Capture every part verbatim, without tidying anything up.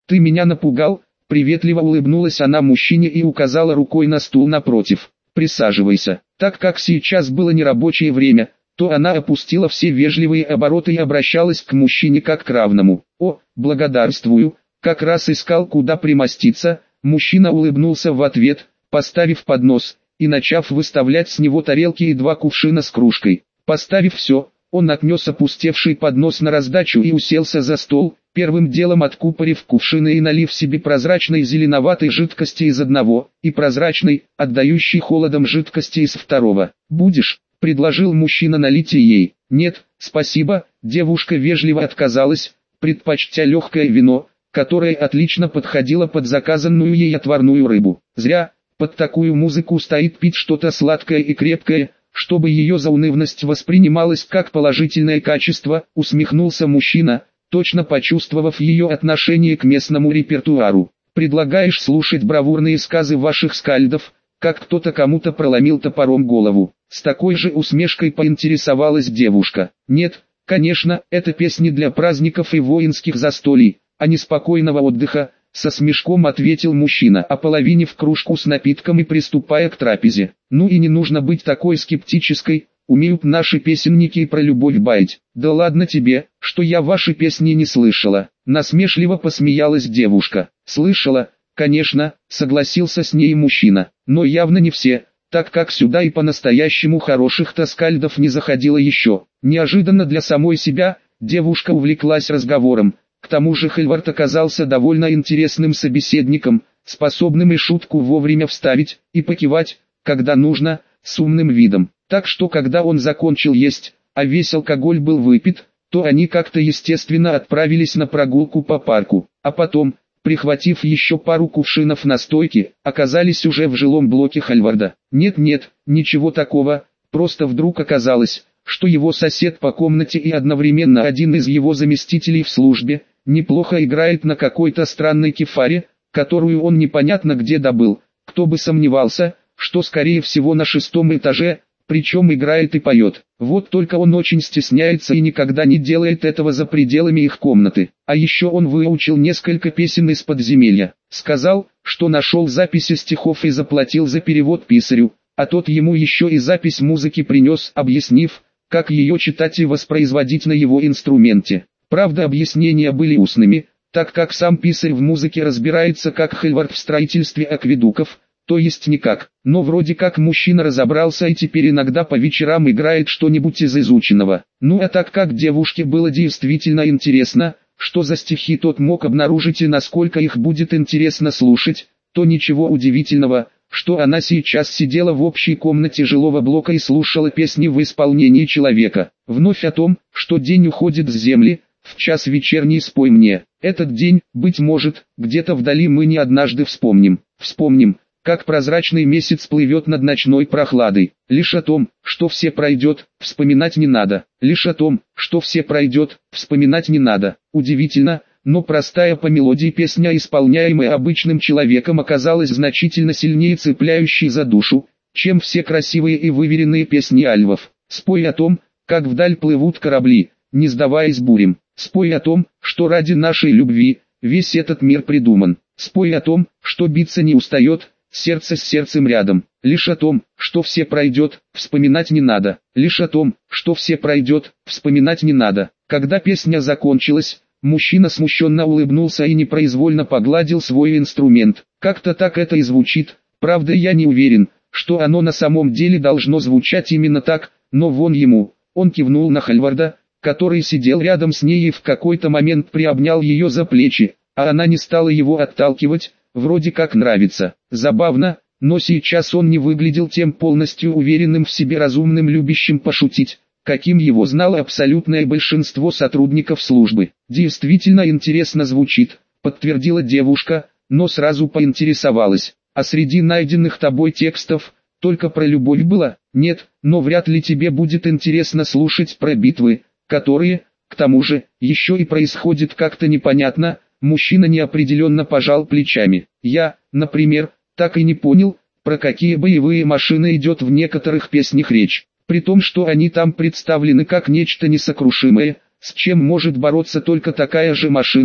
Ты меня напугал? Приветливо улыбнулась она мужчине и указала рукой на стул напротив. Присаживайся. Так как сейчас было нерабочее время, то она опустила все вежливые обороты и обращалась к мужчине как к равному. О, благодарствую, как раз искал куда примоститься. Мужчина улыбнулся в ответ, поставив поднос и начав выставлять с него тарелки и два кувшина с кружкой. Поставив все, он отнес опустевший поднос на раздачу и уселся за стол, первым делом откупорив кувшины и налив себе прозрачной зеленоватой жидкости из одного, и прозрачной, отдающей холодом жидкости из второго. «Будешь?» – предложил мужчина налить и ей. «Нет, спасибо», девушка вежливо отказалась, предпочтя легкое вино, которое отлично подходило под заказанную ей отварную рыбу. Зря, под такую музыку стоит пить что-то сладкое и крепкое, чтобы ее заунывность воспринималась как положительное качество, усмехнулся мужчина, точно почувствовав ее отношение к местному репертуару. «Предлагаешь слушать бравурные сказы ваших скальдов, как кто-то кому-то проломил топором голову?» С такой же усмешкой поинтересовалась девушка. «Нет, конечно, это песни для праздников и воинских застолий, а не спокойного отдыха», со смешком ответил мужчина, ополовинив кружку с напитком и приступая к трапезе. «Ну и не нужно быть такой скептической, умеют наши песенники и про любовь баять». «Да ладно тебе, что я ваши песни не слышала», насмешливо посмеялась девушка. «Слышала, конечно», согласился с ней мужчина, но явно не все, так как сюда и по-настоящему хороших таскальдов не заходило еще. Неожиданно для самой себя, девушка увлеклась разговором. К тому же Хельвард оказался довольно интересным собеседником, способным и шутку вовремя вставить, и покивать, когда нужно, с умным видом. Так что когда он закончил есть, а весь алкоголь был выпит, то они как-то естественно отправились на прогулку по парку, а потом, прихватив еще пару кувшинов настойки, оказались уже в жилом блоке Хельварда. Нет-нет, ничего такого, просто вдруг оказалось, что его сосед по комнате и одновременно один из его заместителей в службе, неплохо играет на какой-то странной кефаре, которую он непонятно где добыл. Кто бы сомневался, что скорее всего на шестом этаже, причем играет и поет. Вот только он очень стесняется и никогда не делает этого за пределами их комнаты. А еще он выучил несколько песен из подземелья. Сказал, что нашел записи стихов и заплатил за перевод писарю, а тот ему еще и запись музыки принес, объяснив, как ее читать и воспроизводить на его инструменте. Правда, объяснения были устными, так как сам писарь в музыке разбирается как Хельвард в строительстве акведуков, то есть никак. Но вроде как мужчина разобрался и теперь иногда по вечерам играет что-нибудь из изученного. Ну а так как девушке было действительно интересно, что за стихи тот мог обнаружить и насколько их будет интересно слушать, то ничего удивительного, что она сейчас сидела в общей комнате жилого блока и слушала песни в исполнении человека. Вновь о том, что день уходит с земли, в час вечерний спой мне. Этот день, быть может, где-то вдали мы не однажды вспомним. Вспомним, как прозрачный месяц плывет над ночной прохладой. Лишь о том, что все пройдет, вспоминать не надо. Лишь о том, что все пройдет, вспоминать не надо. Удивительно, но простая по мелодии песня, исполняемая обычным человеком, оказалась значительно сильнее цепляющей за душу, чем все красивые и выверенные песни альвов. Спой о том, как вдаль плывут корабли, не сдаваясь бурям. Спой о том, что ради нашей любви весь этот мир придуман. Спой о том, что биться не устает, сердце с сердцем рядом. Лишь о том, что все пройдет, вспоминать не надо. Лишь о том, что все пройдет, вспоминать не надо. Когда песня закончилась, мужчина смущенно улыбнулся и непроизвольно погладил свой инструмент. Как-то так это и звучит. Правда, я не уверен, что оно на самом деле должно звучать именно так, но вон ему. Он кивнул на Хельварда, который сидел рядом с ней и в какой-то момент приобнял ее за плечи, а она не стала его отталкивать, вроде как нравится. Забавно, но сейчас он не выглядел тем полностью уверенным в себе разумным любящим пошутить, каким его знало абсолютное большинство сотрудников службы. «Действительно интересно звучит», подтвердила девушка, но сразу поинтересовалась, «а среди найденных тобой текстов, только про любовь было?» «Нет, но вряд ли тебе будет интересно слушать про битвы, которые, к тому же, еще и происходят как-то непонятно». Мужчина неопределенно пожал плечами. «Я, например, так и не понял, про какие боевые машины идет в некоторых песнях речь, при том, что они там представлены как нечто несокрушимое, с чем может бороться только такая же машина,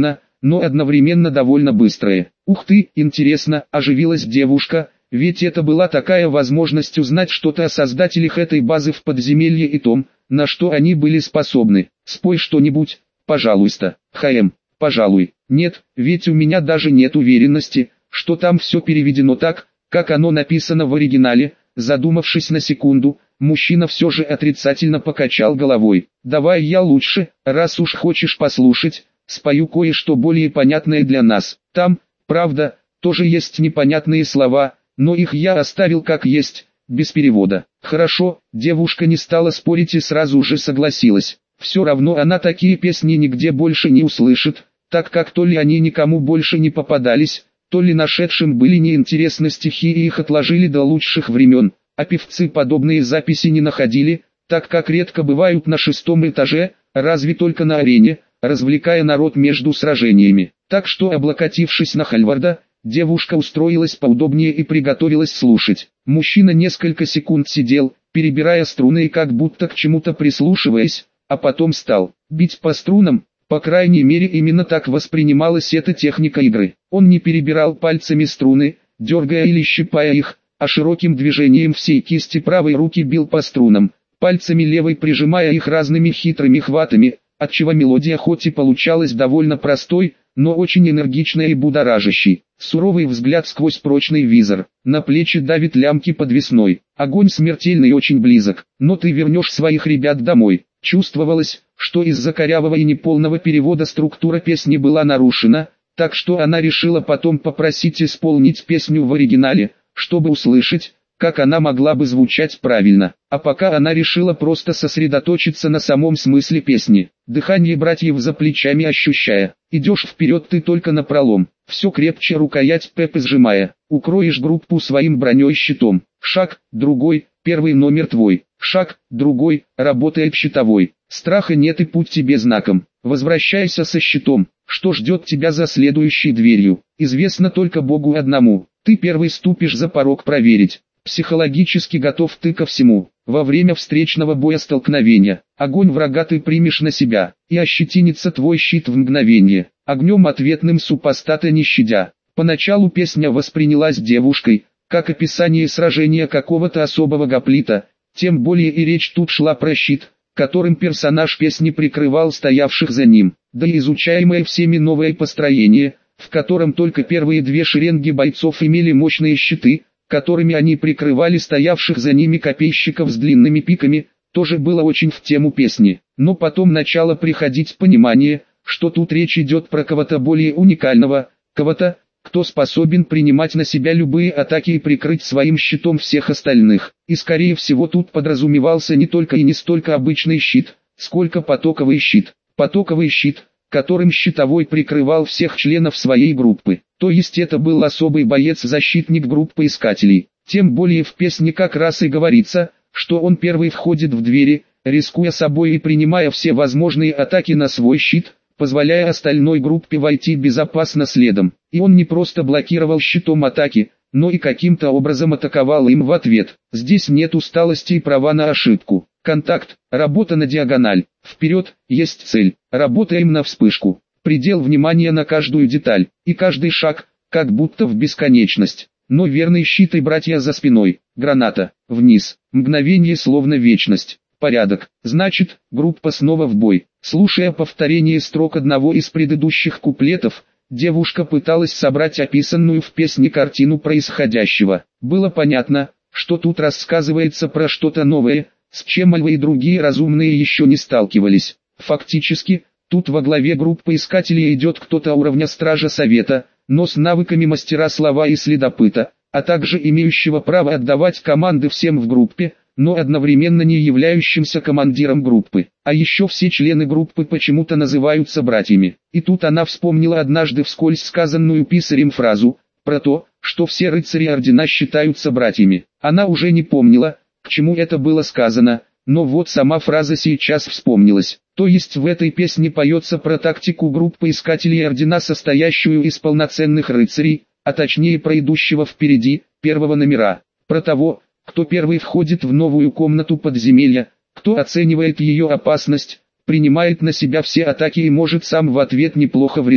но одновременно довольно быстрое. Ух ты, интересно, оживилась девушка, ведь это была такая возможность узнать что-то о создателях этой базы в подземелье и том, на что они были способны. Спой что-нибудь, пожалуйста. Хм, пожалуй. Нет, ведь у меня даже нет уверенности, что там все переведено так, как оно написано в оригинале. Задумавшись на секунду, мужчина все же отрицательно покачал головой. Давай я лучше, раз уж хочешь послушать, спою кое-что более понятное для нас. Там, правда, тоже есть непонятные слова, но их я оставил как есть, без перевода. Хорошо, девушка не стала спорить и сразу же согласилась. Все равно она такие песни нигде больше не услышит, так как то ли они никому больше не попадались, то ли нашедшим были неинтересны стихи и их отложили до лучших времен, а певцы подобные записи не находили, так как редко бывают на шестом этаже, разве только на арене, развлекая народ между сражениями. Так что, облокотившись на Хальварда, девушка устроилась поудобнее и приготовилась слушать. Мужчина несколько секунд сидел, перебирая струны и как будто к чему-то прислушиваясь, а потом стал бить по струнам. По крайней мере именно так воспринималась эта техника игры. Он не перебирал пальцами струны, дергая или щипая их, а широким движением всей кисти правой руки бил по струнам, пальцами левой прижимая их разными хитрыми хватами, отчего мелодия хоть и получалась довольно простой, но очень энергичной и будоражащей. Суровый взгляд сквозь прочный визор, на плечи давит лямки подвесной. Огонь смертельный и очень близок, но ты вернешь своих ребят домой. Чувствовалось, что из-за корявого и неполного перевода структура песни была нарушена, так что она решила потом попросить исполнить песню в оригинале, чтобы услышать, как она могла бы звучать правильно. А пока она решила просто сосредоточиться на самом смысле песни. Дыхание братьев за плечами ощущая. Идешь вперед ты только напролом, все крепче рукоять Пепы сжимая. Укроешь группу своим броней щитом. Шаг, другой, первый номер твой. Шаг, другой, работает щитовой. Страха нет и путь тебе знаком. Возвращайся со щитом. Что ждет тебя за следующей дверью, известно только Богу одному. Ты первый ступишь за порог проверить. Психологически готов ты ко всему. Во время встречного боя столкновения, огонь врага ты примешь на себя, и ощетинится твой щит в мгновение, огнем ответным супостата не щадя. Поначалу песня воспринялась девушкой, как описание сражения какого-то особого гоплита, тем более и речь тут шла про щит, которым персонаж песни прикрывал стоявших за ним, да и изучаемое всеми новое построение, в котором только первые две шеренги бойцов имели мощные щиты, которыми они прикрывали стоявших за ними копейщиков с длинными пиками, тоже было очень в тему песни. Но потом начало приходить понимание, что тут речь идет про кого-то более уникального, кого-то, кто способен принимать на себя любые атаки и прикрыть своим щитом всех остальных. И скорее всего тут подразумевался не только и не столько обычный щит, сколько потоковый щит. Потоковый щит, которым щитовой прикрывал всех членов своей группы. То есть это был особый боец-защитник группы искателей. Тем более в песне как раз и говорится, что он первый входит в двери, рискуя собой и принимая все возможные атаки на свой щит, позволяя остальной группе войти безопасно следом. И он не просто блокировал щитом атаки, но и каким-то образом атаковал им в ответ. Здесь нет усталости и права на ошибку. Контакт, работа на диагональ, вперед, есть цель, работаем на вспышку. Предел внимания на каждую деталь, и каждый шаг, как будто в бесконечность. Но верный щит и братья за спиной, граната, вниз, мгновение словно вечность. Порядок, значит, группа снова в бой. Слушая повторение строк одного из предыдущих куплетов, девушка пыталась собрать описанную в песне картину происходящего. Было понятно, что тут рассказывается про что-то новое, с чем Альва и другие разумные еще не сталкивались. Фактически, тут во главе группы искателей идет кто-то уровня Стража Совета, но с навыками мастера слова и следопыта, а также имеющего право отдавать команды всем в группе, но одновременно не являющимся командиром группы. А еще все члены группы почему-то называются братьями. И тут она вспомнила однажды вскользь сказанную писарем фразу, про то, что все рыцари ордена считаются братьями. Она уже не помнила, к чему это было сказано, но вот сама фраза сейчас вспомнилась. То есть в этой песне поется про тактику группы искателей ордена, состоящую из полноценных рыцарей, а точнее про идущего впереди, первого номера. Про того, кто первый входит в новую комнату подземелья, кто оценивает ее опасность, принимает на себя все атаки и может сам в ответ неплохо врезать.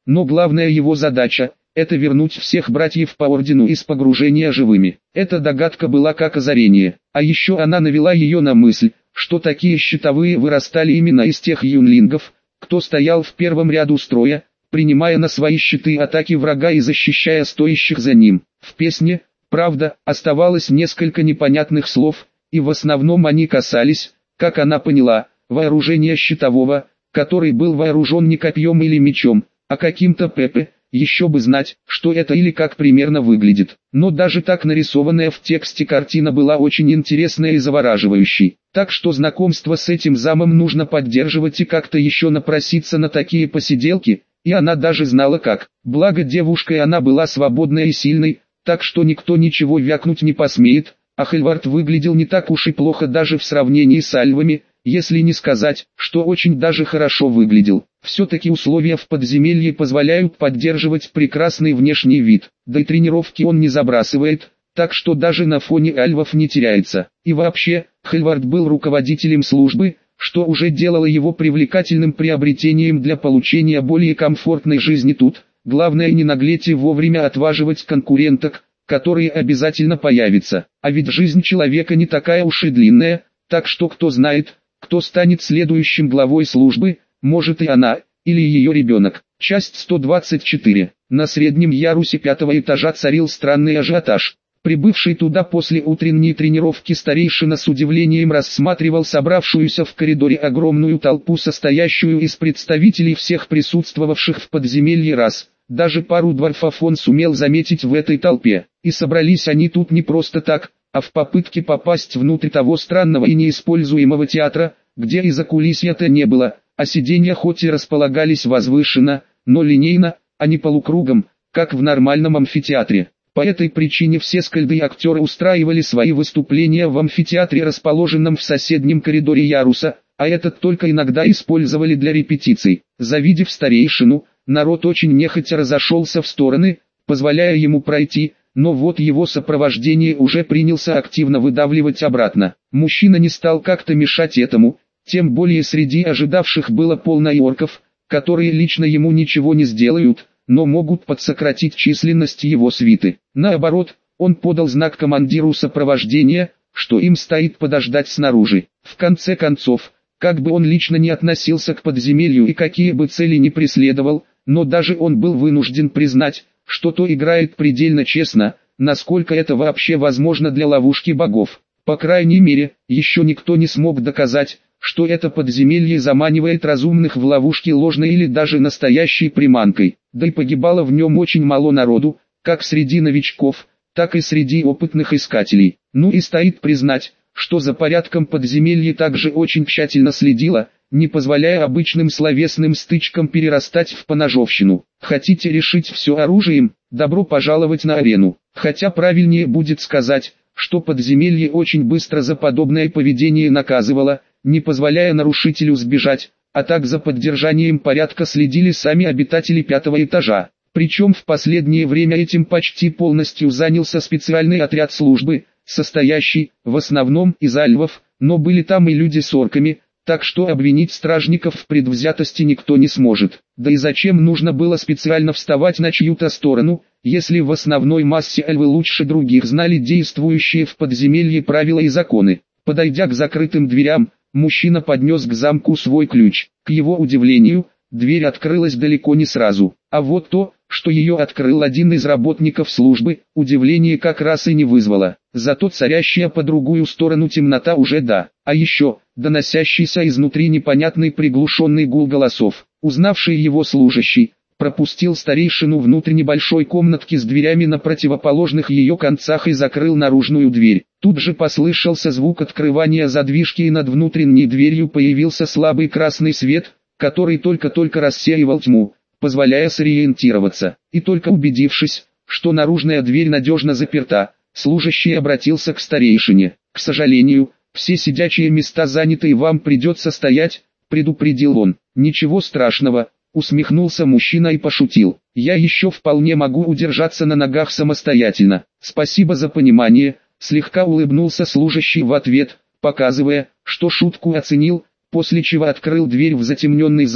но главная его задача – это вернуть всех братьев по ордену из погружения живыми. Эта догадка была как озарение, а еще она навела ее на мысль, что такие щитовые вырастали именно из тех юнлингов, кто стоял в первом ряду строя, принимая на свои щиты атаки врага и защищая стоящих за ним. В песне, правда, оставалось несколько непонятных слов, и в основном они касались, как она поняла, вооружения щитового, который был вооружен не копьем или мечом, а каким-то ПП, еще бы знать, что это или как примерно выглядит. Но даже так нарисованная в тексте картина была очень интересная и завораживающей. Так что знакомство с этим замом нужно поддерживать и как-то еще напроситься на такие посиделки, и она даже знала как. Благо девушкой она была свободной и сильной, так что никто ничего вякнуть не посмеет, а Хельвард выглядел не так уж и плохо даже в сравнении с альвами, если не сказать, что очень даже хорошо выглядел. Все-таки условия в подземелье позволяют поддерживать прекрасный внешний вид, да и тренировки он не забрасывает, так что даже на фоне альвов не теряется. И вообще, Хельвард был руководителем службы, что уже делало его привлекательным приобретением для получения более комфортной жизни тут. Главное не наглеть и вовремя отваживать конкуренток, которые обязательно появятся. А ведь жизнь человека не такая уж и длинная, так что кто знает, кто станет следующим главой службы, может и она, или ее ребенок. Часть сто двадцать четыре. На среднем ярусе пятого этажа царил странный ажиотаж. Прибывший туда после утренней тренировки старейшина с удивлением рассматривал собравшуюся в коридоре огромную толпу, состоящую из представителей всех присутствовавших в подземелье рас. Даже пару дворфов он сумел заметить в этой толпе. И собрались они тут не просто так, а в попытке попасть внутрь того странного и неиспользуемого театра, где и закулисья-то не было, а сиденья хоть и располагались возвышенно, но линейно, а не полукругом, как в нормальном амфитеатре. По этой причине все скальды и актеры устраивали свои выступления в амфитеатре, расположенном в соседнем коридоре яруса, а этот только иногда использовали для репетиций. Завидев старейшину, народ очень нехотя разошелся в стороны, позволяя ему пройти, но вот его сопровождение уже принялся активно выдавливать обратно. Мужчина не стал как-то мешать этому, тем более среди ожидавших было полно орков, которые лично ему ничего не сделают, но могут подсократить численность его свиты. Наоборот, он подал знак командиру сопровождения, что им стоит подождать снаружи. В конце концов, как бы он лично не относился к подземелью и какие бы цели не преследовал, но даже он был вынужден признать, что то играет предельно честно, насколько это вообще возможно для ловушки богов. По крайней мере, еще никто не смог доказать, что это подземелье заманивает разумных в ловушки ложной или даже настоящей приманкой. Да и погибало в нем очень мало народу, как среди новичков, так и среди опытных искателей. Ну и стоит признать, что за порядком подземелье также очень тщательно следило, не позволяя обычным словесным стычкам перерастать в поножовщину. Хотите решить все оружием? Добро пожаловать на арену. Хотя правильнее будет сказать, что подземелье очень быстро за подобное поведение наказывало, не позволяя нарушителю сбежать, а так за поддержанием порядка следили сами обитатели пятого этажа. Причем в последнее время этим почти полностью занялся специальный отряд службы, состоящий, в основном, из альвов, но были там и люди с орками, так что обвинить стражников в предвзятости никто не сможет. Да и зачем нужно было специально вставать на чью-то сторону, если в основной массе альвы лучше других знали действующие в подземелье правила и законы. Подойдя к закрытым дверям, мужчина поднес к замку свой ключ. К его удивлению, дверь открылась далеко не сразу, а вот то, что ее открыл один из работников службы, удивление как раз и не вызвало. Зато царящая по другую сторону темнота уже да, а еще, доносящийся изнутри непонятный приглушенный гул голосов. Узнавший его служащий, пропустил старейшину внутрь небольшой комнатки с дверями на противоположных ее концах и закрыл наружную дверь. Тут же послышался звук открывания задвижки, и над внутренней дверью появился слабый красный свет, который только-только рассеивал тьму, позволяя сориентироваться. И только убедившись, что наружная дверь надежно заперта, служащий обратился к старейшине. «К сожалению, все сидячие места заняты, и вам придется стоять», — предупредил он. «Ничего страшного», — усмехнулся мужчина и пошутил. «Я еще вполне могу удержаться на ногах самостоятельно. Спасибо за понимание», — слегка улыбнулся служащий в ответ, показывая, что шутку оценил, после чего открыл дверь в затемненный зал,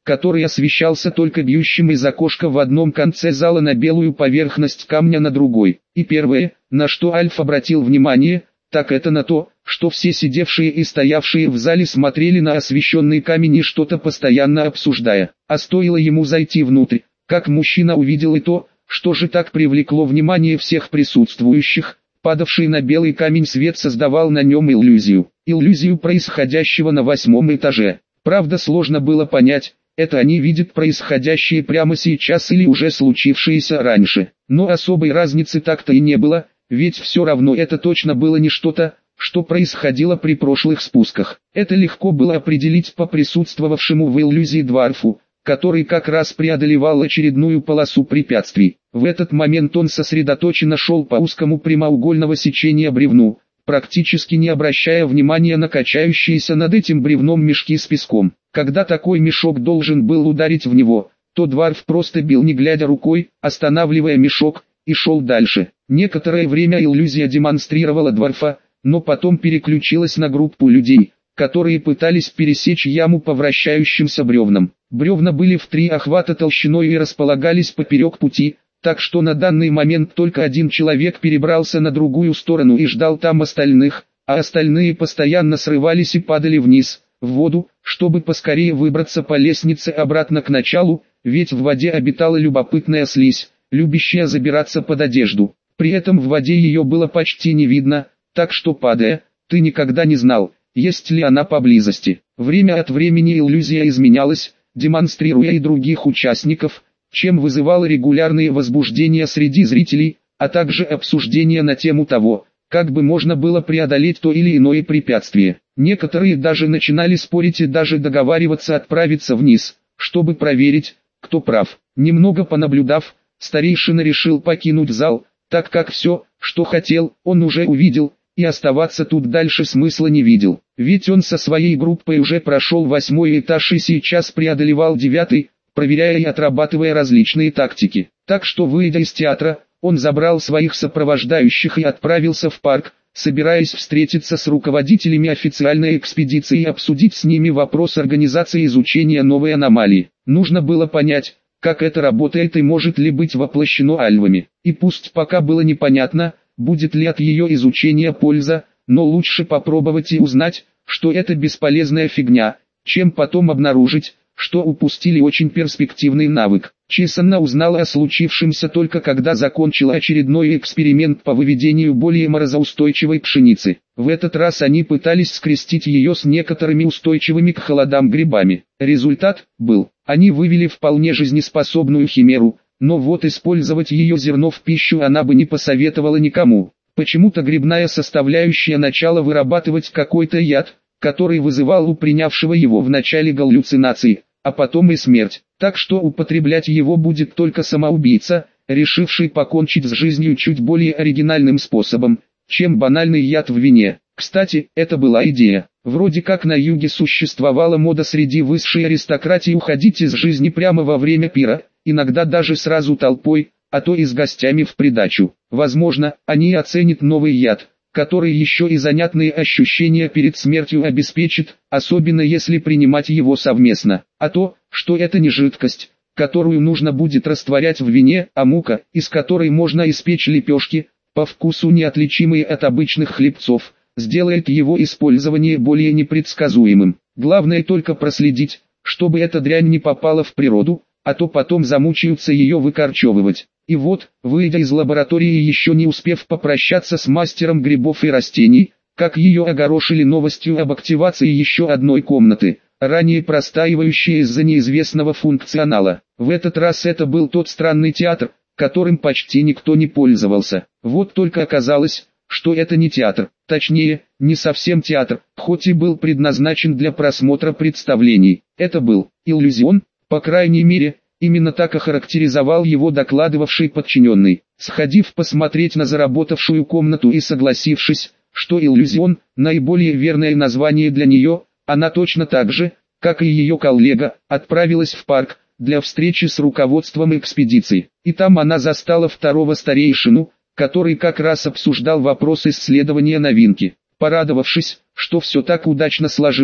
который освещался только бьющим из окошка в одном конце зала на белую поверхность камня на другой. И первое, на что Альф обратил внимание, так это на то, что все сидевшие и стоявшие в зале смотрели на освещенный камень и что-то постоянно обсуждая. А стоило ему зайти внутрь, как мужчина увидел и то, что же так привлекло внимание всех присутствующих. Падавший на белый камень свет создавал на нем иллюзию, иллюзию происходящего на восьмом этаже. Правда, сложно было понять, это они видят происходящее прямо сейчас или уже случившееся раньше. Но особой разницы так-то и не было, ведь все равно это точно было не что-то, что происходило при прошлых спусках. Это легко было определить по присутствовавшему в иллюзии Дварфу, который как раз преодолевал очередную полосу препятствий. В этот момент он сосредоточенно шел по узкому прямоугольного сечения бревну, практически не обращая внимания на качающиеся над этим бревном мешки с песком. Когда такой мешок должен был ударить в него, то Дварф просто бил не глядя рукой, останавливая мешок, и шел дальше. Некоторое время иллюзия демонстрировала Дварфа, но потом переключилась на группу людей, которые пытались пересечь яму по вращающимся бревнам. Бревна были в три охвата толщиной и располагались поперек пути, так что на данный момент только один человек перебрался на другую сторону и ждал там остальных, а остальные постоянно срывались и падали вниз, в воду, чтобы поскорее выбраться по лестнице обратно к началу, ведь в воде обитала любопытная слизь, любящая забираться под одежду. При этом в воде ее было почти не видно, так что падая, ты никогда не знал, есть ли она поблизости. Время от времени иллюзия изменялась, демонстрируя и других участников, чем вызывало регулярные возбуждения среди зрителей, а также обсуждения на тему того, как бы можно было преодолеть то или иное препятствие. Некоторые даже начинали спорить и даже договариваться отправиться вниз, чтобы проверить, кто прав. Немного понаблюдав, старейшина решил покинуть зал, так как все, что хотел, он уже увидел, и оставаться тут дальше смысла не видел. Ведь он со своей группой уже прошел восьмой этаж и сейчас преодолевал девятый, проверяя и отрабатывая различные тактики. Так что, выйдя из театра, он забрал своих сопровождающих и отправился в парк, собираясь встретиться с руководителями официальной экспедиции и обсудить с ними вопрос организации изучения новой аномалии. Нужно было понять, как это работает и может ли быть воплощено альвами. И пусть пока было непонятно, будет ли от ее изучения польза, но лучше попробовать и узнать, что это бесполезная фигня, чем потом обнаружить, что упустили очень перспективный навык. Чесанна узнала о случившемся только когда закончила очередной эксперимент по выведению более морозоустойчивой пшеницы. В этот раз они пытались скрестить ее с некоторыми устойчивыми к холодам грибами. Результат был, они вывели вполне жизнеспособную химеру, но вот использовать ее зерно в пищу она бы не посоветовала никому. Почему-то грибная составляющая начала вырабатывать какой-то яд, который вызывал у принявшего его вначале галлюцинации, а потом и смерть. Так что употреблять его будет только самоубийца, решивший покончить с жизнью чуть более оригинальным способом, чем банальный яд в вине. Кстати, это была идея. Вроде как на юге существовала мода среди высшей аристократии уходить из жизни прямо во время пира, иногда даже сразу толпой, а то и с гостями в придачу. Возможно, они оценят новый яд, который еще и занятные ощущения перед смертью обеспечит, особенно если принимать его совместно. А то, что это не жидкость, которую нужно будет растворять в вине, а мука, из которой можно испечь лепешки, по вкусу неотличимые от обычных хлебцов, сделает его использование более непредсказуемым. Главное только проследить, чтобы эта дрянь не попала в природу, а то потом замучаются ее выкорчевывать. И вот, выйдя из лаборатории и еще не успев попрощаться с мастером грибов и растений, как ее огорошили новостью об активации еще одной комнаты, ранее простаивающей из-за неизвестного функционала. В этот раз это был тот странный театр, которым почти никто не пользовался. Вот только оказалось, что это не театр, точнее, не совсем театр, хоть и был предназначен для просмотра представлений. Это был иллюзион, по крайней мере, именно так охарактеризовал его докладывавший подчиненный. Сходив посмотреть на заработавшую комнату и согласившись, что иллюзион – наиболее верное название для нее, она точно так же, как и ее коллега, отправилась в парк для встречи с руководством экспедиции. И там она застала второго старейшину, который как раз обсуждал вопрос исследования новинки. Порадовавшись, что все так удачно сложилось,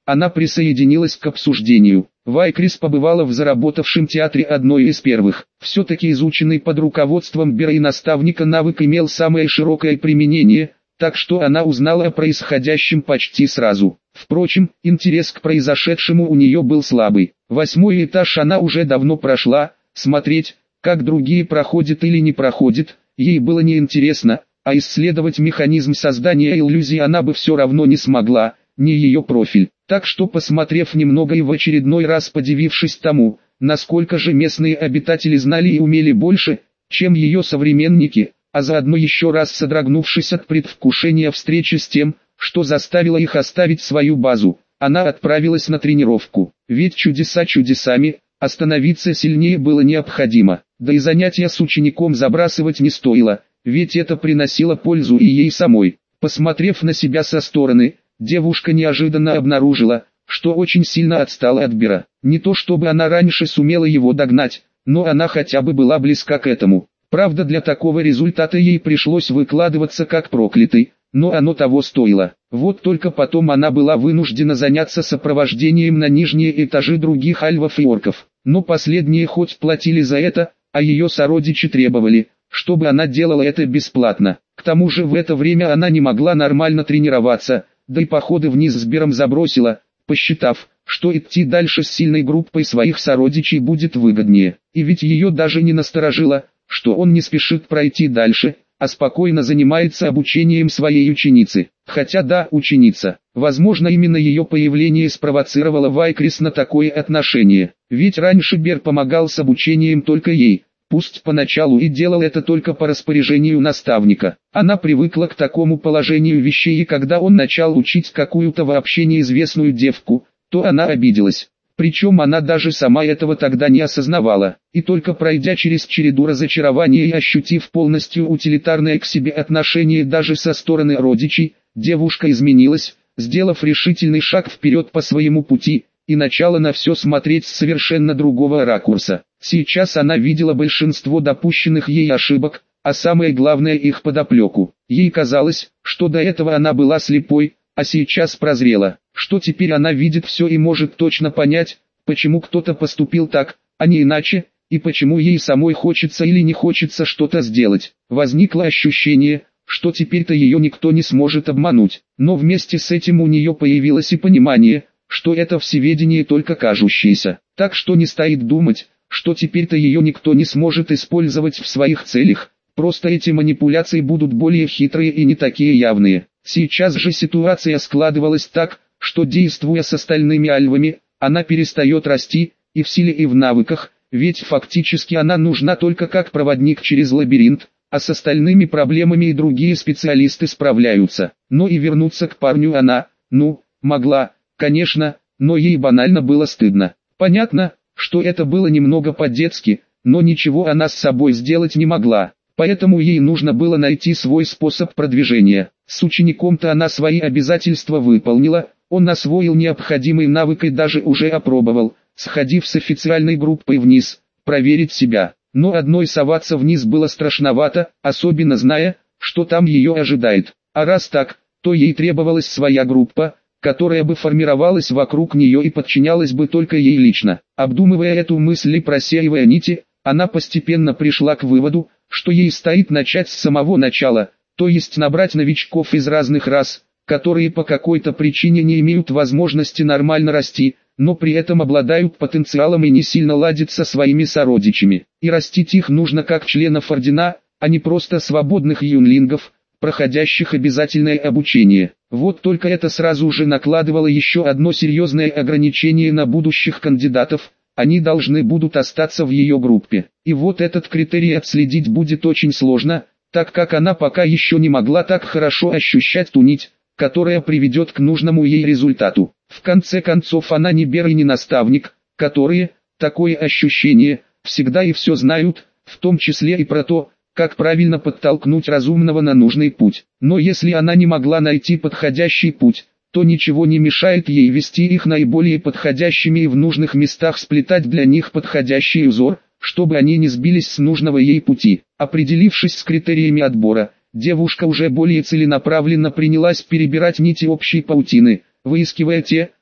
она присоединилась к обсуждению. Вайкрис побывала в заработавшем театре одной из первых. Все-таки изученный под руководством Бера и наставника навык имел самое широкое применение, так что она узнала о происходящем почти сразу. Впрочем, интерес к произошедшему у нее был слабый. Восьмой этаж она уже давно прошла, смотреть, как другие проходят или не проходят, ей было неинтересно, а исследовать механизм создания иллюзий она бы все равно не смогла, не ее профиль. Так что, посмотрев немного и в очередной раз подивившись тому, насколько же местные обитатели знали и умели больше, чем ее современники, а заодно еще раз содрогнувшись от предвкушения встречи с тем, что заставило их оставить свою базу, она отправилась на тренировку. Ведь чудеса чудесами, остановиться сильнее было необходимо, да и занятия с учеником забрасывать не стоило, ведь это приносило пользу и ей самой. Посмотрев на себя со стороны, девушка неожиданно обнаружила, что очень сильно отстала от Бера. Не то чтобы она раньше сумела его догнать, но она хотя бы была близка к этому. Правда, для такого результата ей пришлось выкладываться как проклятый, но оно того стоило. Вот только потом она была вынуждена заняться сопровождением на нижние этажи других альвов и орков. Но последние хоть платили за это, а ее сородичи требовали, чтобы она делала это бесплатно. К тому же в это время она не могла нормально тренироваться, да и походы вниз с Бером забросила, посчитав, что идти дальше с сильной группой своих сородичей будет выгоднее. И ведь ее даже не насторожило, что он не спешит пройти дальше, а спокойно занимается обучением своей ученицы. Хотя да, ученица. Возможно, именно ее появление спровоцировало Вайкрис на такое отношение. Ведь раньше Бер помогал с обучением только ей, пусть поначалу и делал это только по распоряжению наставника. Она привыкла к такому положению вещей, и когда он начал учить какую-то вообще неизвестную девку, то она обиделась. Причем она даже сама этого тогда не осознавала, и только пройдя через череду разочарований и ощутив полностью утилитарное к себе отношение даже со стороны родичей, девушка изменилась, сделав решительный шаг вперед по своему пути, и начала на все смотреть с совершенно другого ракурса. Сейчас она видела большинство допущенных ей ошибок, а самое главное их подоплеку. Ей казалось, что до этого она была слепой, а сейчас прозрела, что теперь она видит все и может точно понять, почему кто-то поступил так, а не иначе, и почему ей самой хочется или не хочется что-то сделать. Возникло ощущение, что теперь-то ее никто не сможет обмануть, но вместе с этим у нее появилось и понимание, что это всеведение только кажущееся, так что не стоит думать, что теперь-то ее никто не сможет использовать в своих целях, просто эти манипуляции будут более хитрые и не такие явные. Сейчас же ситуация складывалась так, что действуя с остальными альвами, она перестает расти, и в силе и в навыках, ведь фактически она нужна только как проводник через лабиринт, а с остальными проблемами и другие специалисты справляются. Но и вернуться к парню она, ну, могла, конечно, но ей банально было стыдно. Понятно, что это было немного по-детски, но ничего она с собой сделать не могла. Поэтому ей нужно было найти свой способ продвижения. С учеником-то она свои обязательства выполнила, он освоил необходимый навык и даже уже опробовал, сходив с официальной группой вниз, проверить себя. Но одной соваться вниз было страшновато, особенно зная, что там ее ожидает. А раз так, то ей требовалась своя группа, которая бы формировалась вокруг нее и подчинялась бы только ей лично. Обдумывая эту мысль и просеивая нити, она постепенно пришла к выводу, что ей стоит начать с самого начала, то есть набрать новичков из разных рас, которые по какой-то причине не имеют возможности нормально расти, но при этом обладают потенциалом и не сильно ладят со своими сородичами. И растить их нужно как членов ордена, а не просто свободных юнлингов, проходящих обязательное обучение. Вот только это сразу же накладывало еще одно серьезное ограничение на будущих кандидатов. Они должны будут остаться в ее группе. И вот этот критерий отследить будет очень сложно, так как она пока еще не могла так хорошо ощущать ту нить, которая приведет к нужному ей результату. В конце концов она не Бер и не наставник, которые, такое ощущение, всегда и все знают, в том числе и про то, как правильно подтолкнуть разумного на нужный путь. Но если она не могла найти подходящий путь, то ничего не мешает ей вести их наиболее подходящими и в нужных местах сплетать для них подходящий узор, чтобы они не сбились с нужного ей пути. Определившись с критериями отбора, девушка уже более целенаправленно принялась перебирать нити общей паутины, выискивая те,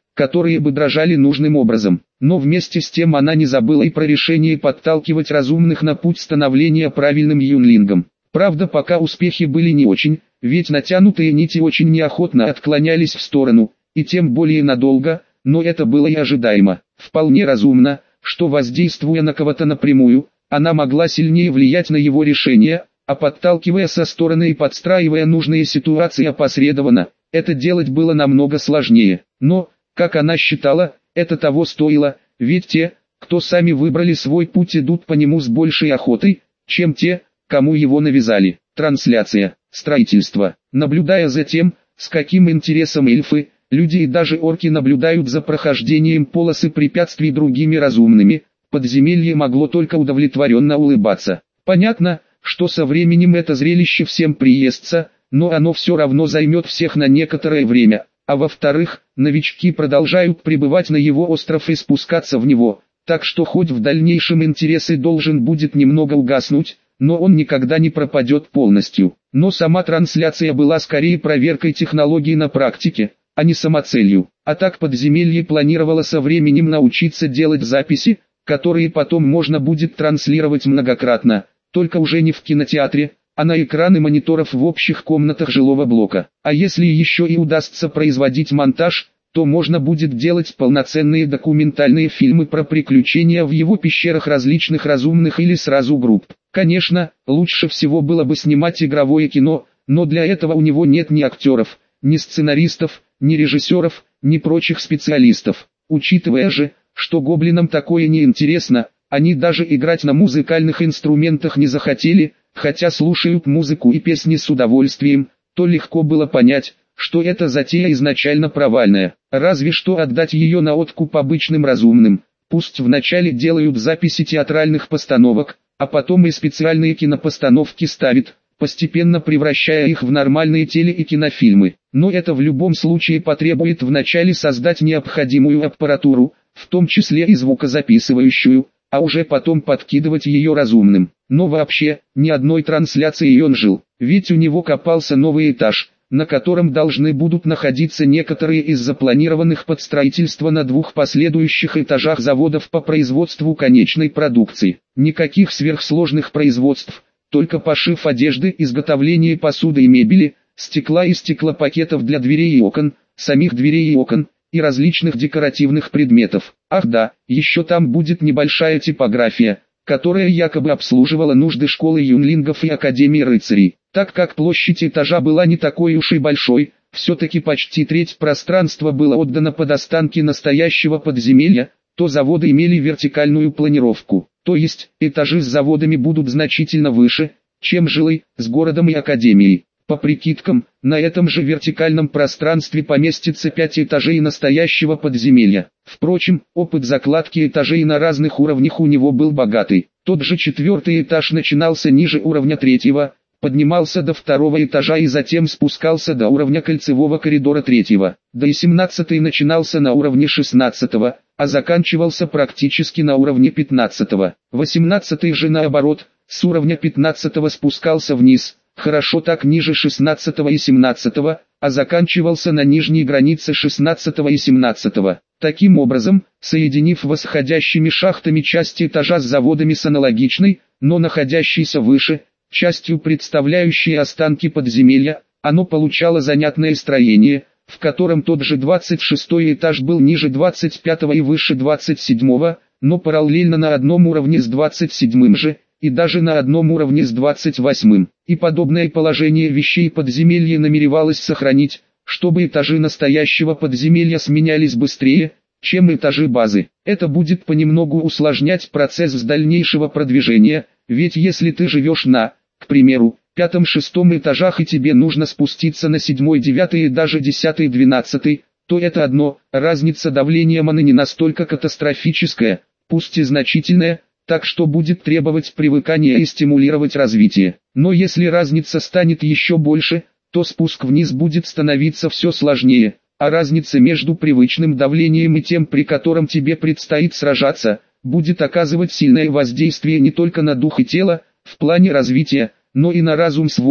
которые бы дрожали нужным образом. Но вместе с тем она не забыла и про решение подталкивать разумных на путь становления правильным юнлингом. Правда, пока успехи были не очень, ведь натянутые нити очень неохотно отклонялись в сторону, и тем более надолго, но это было и ожидаемо. Вполне разумно, что воздействуя на кого-то напрямую, она могла сильнее влиять на его решение, а подталкивая со стороны и подстраивая нужные ситуации опосредованно, это делать было намного сложнее. Но, как она считала, это того стоило, ведь те, кто сами выбрали свой путь, идут по нему с большей охотой, чем те, кому его навязали. Трансляция, строительство. Наблюдая за тем, с каким интересом эльфы, люди и даже орки наблюдают за прохождением полосы препятствий другими разумными, подземелье могло только удовлетворенно улыбаться. Понятно, что со временем это зрелище всем приестся, но оно все равно займет всех на некоторое время. А во-вторых, новички продолжают прибывать на его остров и спускаться в него, так что хоть в дальнейшем интерес и должен будет немного угаснуть, но он никогда не пропадет полностью. Но сама трансляция была скорее проверкой технологий на практике, а не самоцелью. А так подземелье планировало со временем научиться делать записи, которые потом можно будет транслировать многократно, только уже не в кинотеатре, а на экраны мониторов в общих комнатах жилого блока. А если еще и удастся производить монтаж, то можно будет делать полноценные документальные фильмы про приключения в его пещерах различных разумных или сразу групп. Конечно, лучше всего было бы снимать игровое кино, но для этого у него нет ни актеров, ни сценаристов, ни режиссеров, ни прочих специалистов. Учитывая же, что гоблинам такое не интересно, они даже играть на музыкальных инструментах не захотели, хотя слушают музыку и песни с удовольствием, то легко было понять, что эта затея изначально провальная. Разве что отдать ее на откуп обычным разумным. Пусть вначале делают записи театральных постановок, а потом и специальные кинопостановки ставят, постепенно превращая их в нормальные теле- и кинофильмы. Но это в любом случае потребует вначале создать необходимую аппаратуру, в том числе и звукозаписывающую, а уже потом подкидывать ее разумным. Но вообще, ни одной трансляции он жил, ведь у него копался новый этаж, на котором должны будут находиться некоторые из запланированных под строительство на двух последующих этажах заводов по производству конечной продукции. Никаких сверхсложных производств, только пошив одежды, изготовление посуды и мебели, стекла и стеклопакетов для дверей и окон, самих дверей и окон, и различных декоративных предметов. Ах да, еще там будет небольшая типография, которая якобы обслуживала нужды школы юнлингов и академии рыцарей. Так как площадь этажа была не такой уж и большой, все-таки почти треть пространства было отдано под останки настоящего подземелья, то заводы имели вертикальную планировку, то есть этажи с заводами будут значительно выше, чем жилые, с городом и академией. По прикидкам, на этом же вертикальном пространстве поместится пять этажей настоящего подземелья. Впрочем, опыт закладки этажей на разных уровнях у него был богатый. Тот же четвертый этаж начинался ниже уровня третьего, поднимался до второго этажа и затем спускался до уровня кольцевого коридора третьего. Да и семнадцатый начинался на уровне шестнадцатого, а заканчивался практически на уровне пятнадцатого. восемнадцатый же наоборот, с уровня пятнадцатого спускался вниз, хорошо так ниже шестнадцатого и семнадцатого, а заканчивался на нижней границе шестнадцатого и семнадцатого. Таким образом, соединив восходящими шахтами части этажа с заводами с аналогичной, но находящейся выше, частью представляющей останки подземелья, оно получало занятное строение, в котором тот же двадцать шестой этаж был ниже двадцать пятого и выше двадцать седьмого, но параллельно на одном уровне с двадцать седьмым же, и даже на одном уровне с двадцать восьмым. И подобное положение вещей подземелье намеревалось сохранить, чтобы этажи настоящего подземелья сменялись быстрее, чем этажи базы. Это будет понемногу усложнять процесс с дальнейшего продвижения, ведь если ты живешь на, к примеру, пятом-шестом этажах и тебе нужно спуститься на седьмой, девятый и даже десятый, двенадцатый, то это одно, разница давления маны не настолько катастрофическая, пусть и значительная, так что будет требовать привыкания и стимулировать развитие. Но если разница станет еще больше, то спуск вниз будет становиться все сложнее, а разница между привычным давлением и тем, при котором тебе предстоит сражаться, будет оказывать сильное воздействие не только на дух и тело, в плане развития, но и на разум с волей,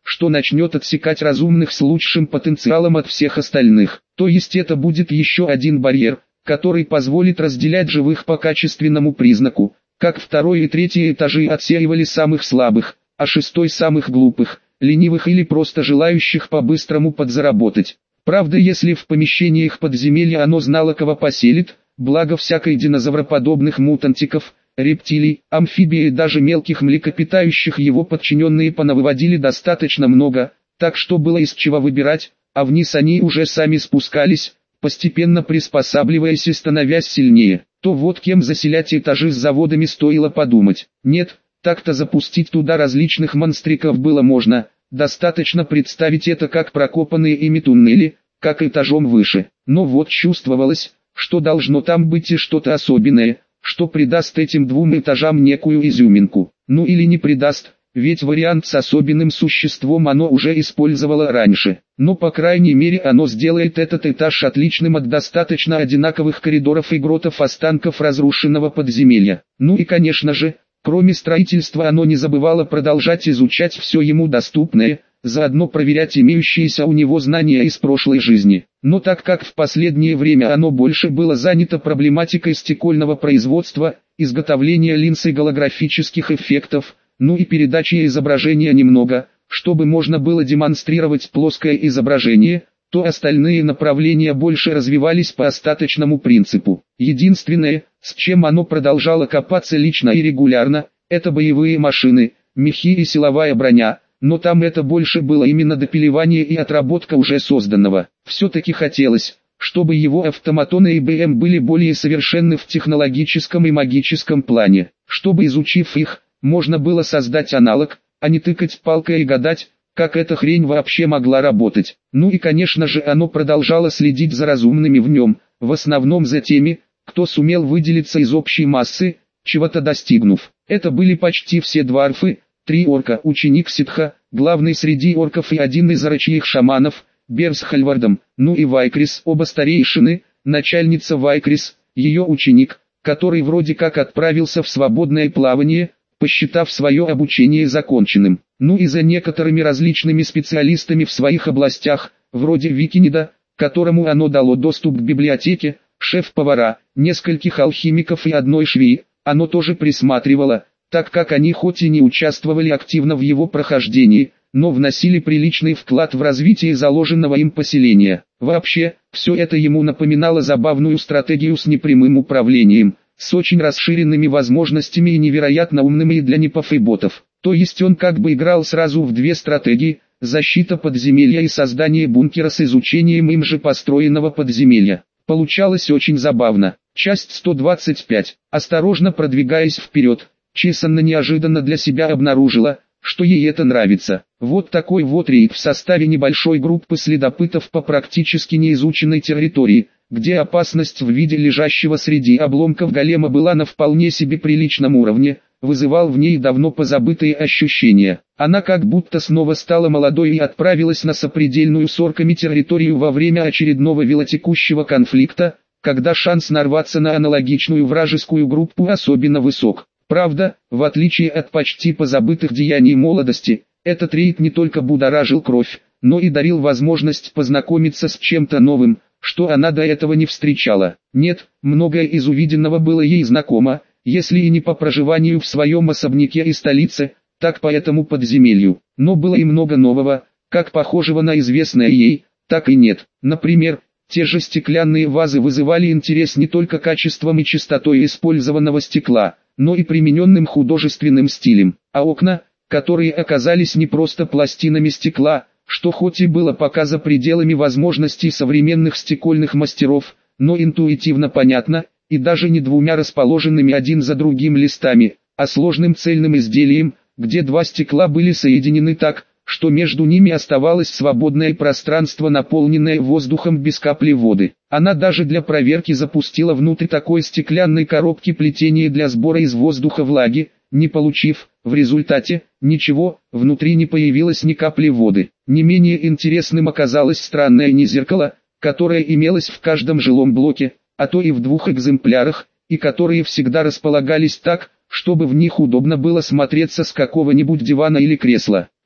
что начнет отсекать разумных с лучшим потенциалом от всех остальных. То есть это будет еще один барьер, который позволит разделять живых по качественному признаку, как второй и третий этажи отсеивали самых слабых, а шестой самых глупых, ленивых или просто желающих по-быстрому подзаработать. Правда, если в помещениях подземелья оно знало, кого поселит, благо всякой динозавроподобных мутантиков, рептилий, амфибий и даже мелких млекопитающих его подчиненные понавыводили достаточно много, так что было из чего выбирать, а вниз они уже сами спускались, постепенно приспосабливаясь и становясь сильнее. То вот кем заселять этажи с заводами стоило подумать. Нет, так-то запустить туда различных монстриков было можно, достаточно представить это как прокопанные ими туннели, как этажом выше. Но вот чувствовалось, что должно там быть и что-то особенное, что придаст этим двум этажам некую изюминку. Ну или не придаст, ведь вариант с особенным существом оно уже использовало раньше. Но по крайней мере оно сделает этот этаж отличным от достаточно одинаковых коридоров и гротов останков разрушенного подземелья. Ну и конечно же, кроме строительства оно не забывало продолжать изучать все ему доступное, заодно проверять имеющиеся у него знания из прошлой жизни. Но так как в последнее время оно больше было занято проблематикой стекольного производства, изготовления линз и голографических эффектов, ну и передачи изображения немного, чтобы можно было демонстрировать плоское изображение, то остальные направления больше развивались по остаточному принципу. Единственное, с чем оно продолжало копаться лично и регулярно, это боевые машины, мехи и силовая броня, но там это больше было именно допиливание и отработка уже созданного. Все-таки хотелось, чтобы его автоматоны и БМ были более совершенны в технологическом и магическом плане, чтобы, изучив их, можно было создать аналог, а не тыкать палкой и гадать, как эта хрень вообще могла работать. Ну и конечно же оно продолжало следить за разумными в нем, в основном за теми, кто сумел выделиться из общей массы, чего-то достигнув. Это были почти все дварфы, три орка, ученик ситха, главный среди орков и один из орочьих шаманов, Берс Хальвардом, ну и Вайкрис, оба старейшины, начальница Вайкрис, ее ученик, который вроде как отправился в свободное плавание, посчитав свое обучение законченным. Ну и за некоторыми различными специалистами в своих областях, вроде Викинида, которому оно дало доступ к библиотеке, шеф-повара, нескольких алхимиков и одной швеи, оно тоже присматривало, так как они хоть и не участвовали активно в его прохождении, но вносили приличный вклад в развитие заложенного им поселения. Вообще, все это ему напоминало забавную стратегию с непрямым управлением, с очень расширенными возможностями и невероятно умными и для непов и ботов. То есть он как бы играл сразу в две стратегии: защита подземелья и создание бункера с изучением им же построенного подземелья. Получалось очень забавно. Часть сто двадцать пять. Осторожно продвигаясь вперед, Чесанна неожиданно для себя обнаружила, что ей это нравится. Вот такой вот рейд в составе небольшой группы следопытов по практически неизученной территории, где опасность в виде лежащего среди обломков голема была на вполне себе приличном уровне, вызывал в ней давно позабытые ощущения. Она как будто снова стала молодой и отправилась на сопредельную с орками территорию во время очередного велотекущего конфликта, когда шанс нарваться на аналогичную вражескую группу особенно высок. Правда, в отличие от почти позабытых деяний молодости, этот рейд не только будоражил кровь, но и дарил возможность познакомиться с чем-то новым, что она до этого не встречала. Нет, многое из увиденного было ей знакомо, если и не по проживанию в своем особняке и столице, так по этому подземелью. Но было и много нового, как похожего на известное ей, так и нет. Например, те же стеклянные вазы вызывали интерес не только качеством и чистотой использованного стекла, но и примененным художественным стилем. А окна, которые оказались не просто пластинами стекла, что хоть и было пока за пределами возможностей современных стекольных мастеров, но интуитивно понятно, и даже не двумя расположенными один за другим листами, а сложным цельным изделием, где два стекла были соединены так, что между ними оставалось свободное пространство, наполненное воздухом без капли воды. Она даже для проверки запустила внутрь такой стеклянной коробки плетение для сбора из воздуха влаги, не получив, в результате, ничего, внутри не появилось ни капли воды. Не менее интересным оказалось странное незеркало, которое имелось в каждом жилом блоке, а то и в двух экземплярах, и которые всегда располагались так, чтобы в них удобно было смотреться с какого-нибудь дивана или кресла.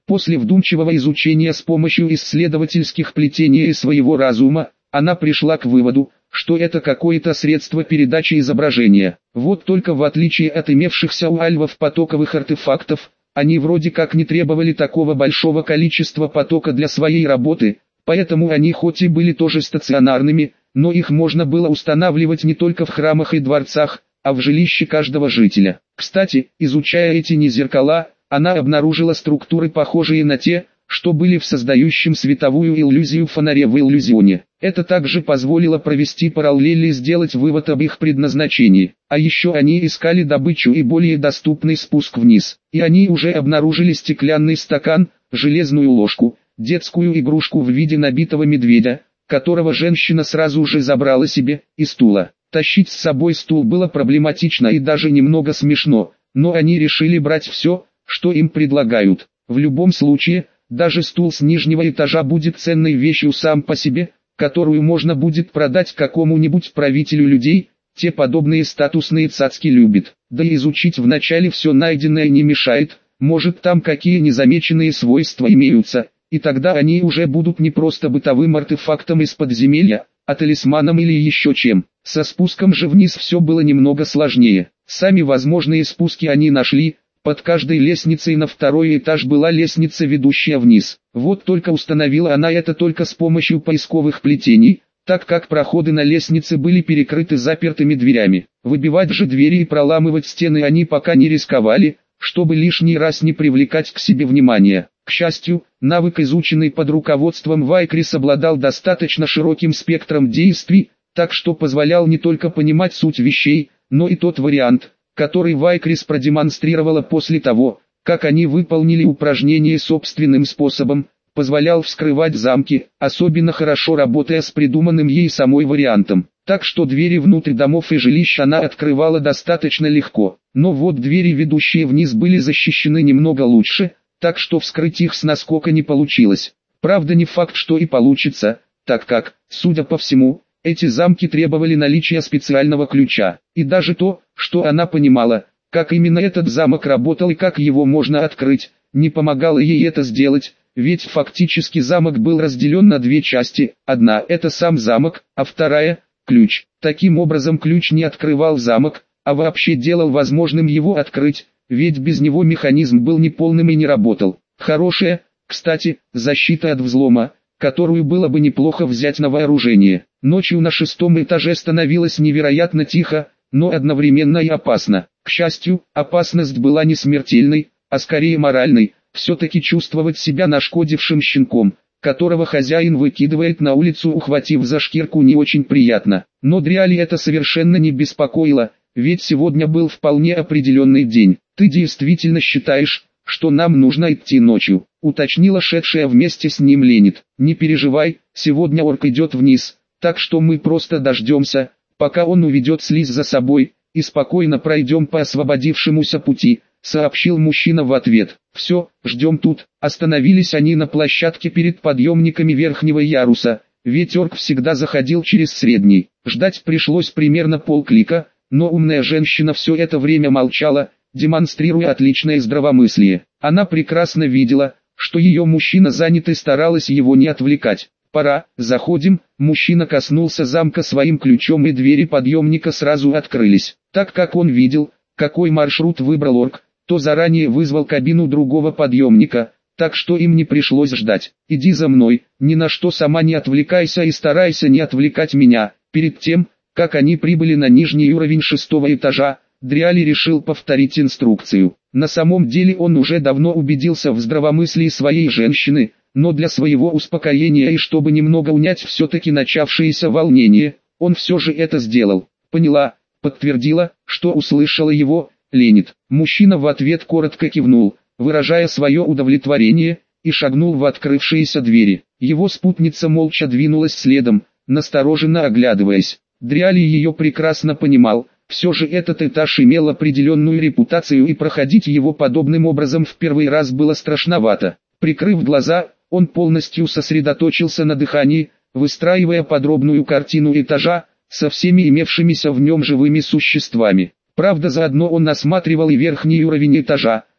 После вдумчивого изучения с помощью исследовательских плетений своего разума, она пришла к выводу, что это какое-то средство передачи изображения. Вот только в отличие от имевшихся у альвов потоковых артефактов, они вроде как не требовали такого большого количества потока для своей работы, поэтому они хоть и были тоже стационарными, но их можно было устанавливать не только в храмах и дворцах, а в жилище каждого жителя. Кстати, изучая эти незеркала, она обнаружила структуры, похожие на те, что были в создающем световую иллюзию фонаре в иллюзионе. Это также позволило провести параллели и сделать вывод об их предназначении. А еще они искали добычу и более доступный спуск вниз. И они уже обнаружили стеклянный стакан, железную ложку, детскую игрушку в виде набитого медведя, которого женщина сразу же забрала себе, и стула. Тащить с собой стул было проблематично и даже немного смешно, но они решили брать все, что им предлагают. В любом случае, даже стул с нижнего этажа будет ценной вещью сам по себе, которую можно будет продать какому-нибудь правителю людей, те подобные статусные цацки любят. Да и изучить вначале все найденное не мешает, может там какие незамеченные свойства имеются, и тогда они уже будут не просто бытовым артефактом из подземелья, а талисманом или еще чем. Со спуском же вниз все было немного сложнее. Сами возможные спуски они нашли. Под каждой лестницей на второй этаж была лестница, ведущая вниз. Вот только установила она это только с помощью поисковых плетений, так как проходы на лестнице были перекрыты запертыми дверями. Выбивать же двери и проламывать стены они пока не рисковали, чтобы лишний раз не привлекать к себе внимания. К счастью, навык, изученный под руководством Вайкрис, обладал достаточно широким спектром действий, так что позволял не только понимать суть вещей, но и тот вариант, который Вайкрис продемонстрировала после того, как они выполнили упражнение собственным способом, позволял вскрывать замки, особенно хорошо работая с придуманным ей самой вариантом. Так что двери внутрь домов и жилищ она открывала достаточно легко. Но вот двери, ведущие вниз, были защищены немного лучше, так что вскрыть их с наскока не получилось. Правда, не факт, что и получится, так как, судя по всему, эти замки требовали наличия специального ключа. И даже то, что она понимала, как именно этот замок работал и как его можно открыть, не помогало ей это сделать, ведь фактически замок был разделен на две части. Одна – это сам замок, а вторая – ключ. Таким образом, ключ не открывал замок, а вообще делал возможным его открыть, ведь без него механизм был неполным и не работал. Хорошая, кстати, защита от взлома, которую было бы неплохо взять на вооружение. Ночью на шестом этаже становилось невероятно тихо, но одновременно и опасно. К счастью, опасность была не смертельной, а скорее моральной. Все-таки чувствовать себя нашкодившим щенком, которого хозяин выкидывает на улицу, ухватив за шкирку, не очень приятно. Но Дриали это совершенно не беспокоило, ведь сегодня был вполне определенный день. «Ты действительно считаешь, что нам нужно идти ночью?» — уточнила шедшая вместе с ним Ленит. «Не переживай, сегодня орк идет вниз, так что мы просто дождемся, пока он уведет слизь за собой, и спокойно пройдем по освободившемуся пути», — сообщил мужчина в ответ. «Все, ждем тут». Остановились они на площадке перед подъемниками верхнего яруса, ведь орк всегда заходил через средний. Ждать пришлось примерно полклика, но умная женщина все это время молчала, демонстрируя отличное здравомыслие. Она прекрасно видела, что ее мужчина занят, и старалась его не отвлекать. «Пора, заходим». Мужчина коснулся замка своим ключом, и двери подъемника сразу открылись. Так как он видел, какой маршрут выбрал орк, то заранее вызвал кабину другого подъемника, так что им не пришлось ждать. «Иди за мной, ни на что сама не отвлекайся и старайся не отвлекать меня». Перед тем, как они прибыли на нижний уровень шестого этажа, Дриали решил повторить инструкцию. На самом деле он уже давно убедился в здравомыслии своей женщины, но для своего успокоения и чтобы немного унять все-таки начавшееся волнение, он все же это сделал. «Поняла», подтвердила, что услышала его, Ленит. Мужчина в ответ коротко кивнул, выражая свое удовлетворение, и шагнул в открывшиеся двери. Его спутница молча двинулась следом, настороженно оглядываясь. Дриали ее прекрасно понимал, все же этот этаж имел определенную репутацию, и проходить его подобным образом в первый раз было страшновато. Прикрыв глаза, он полностью сосредоточился на дыхании, выстраивая подробную картину этажа, со всеми имевшимися в нем живыми существами. Правда, заодно он осматривал и верхний уровень этажа,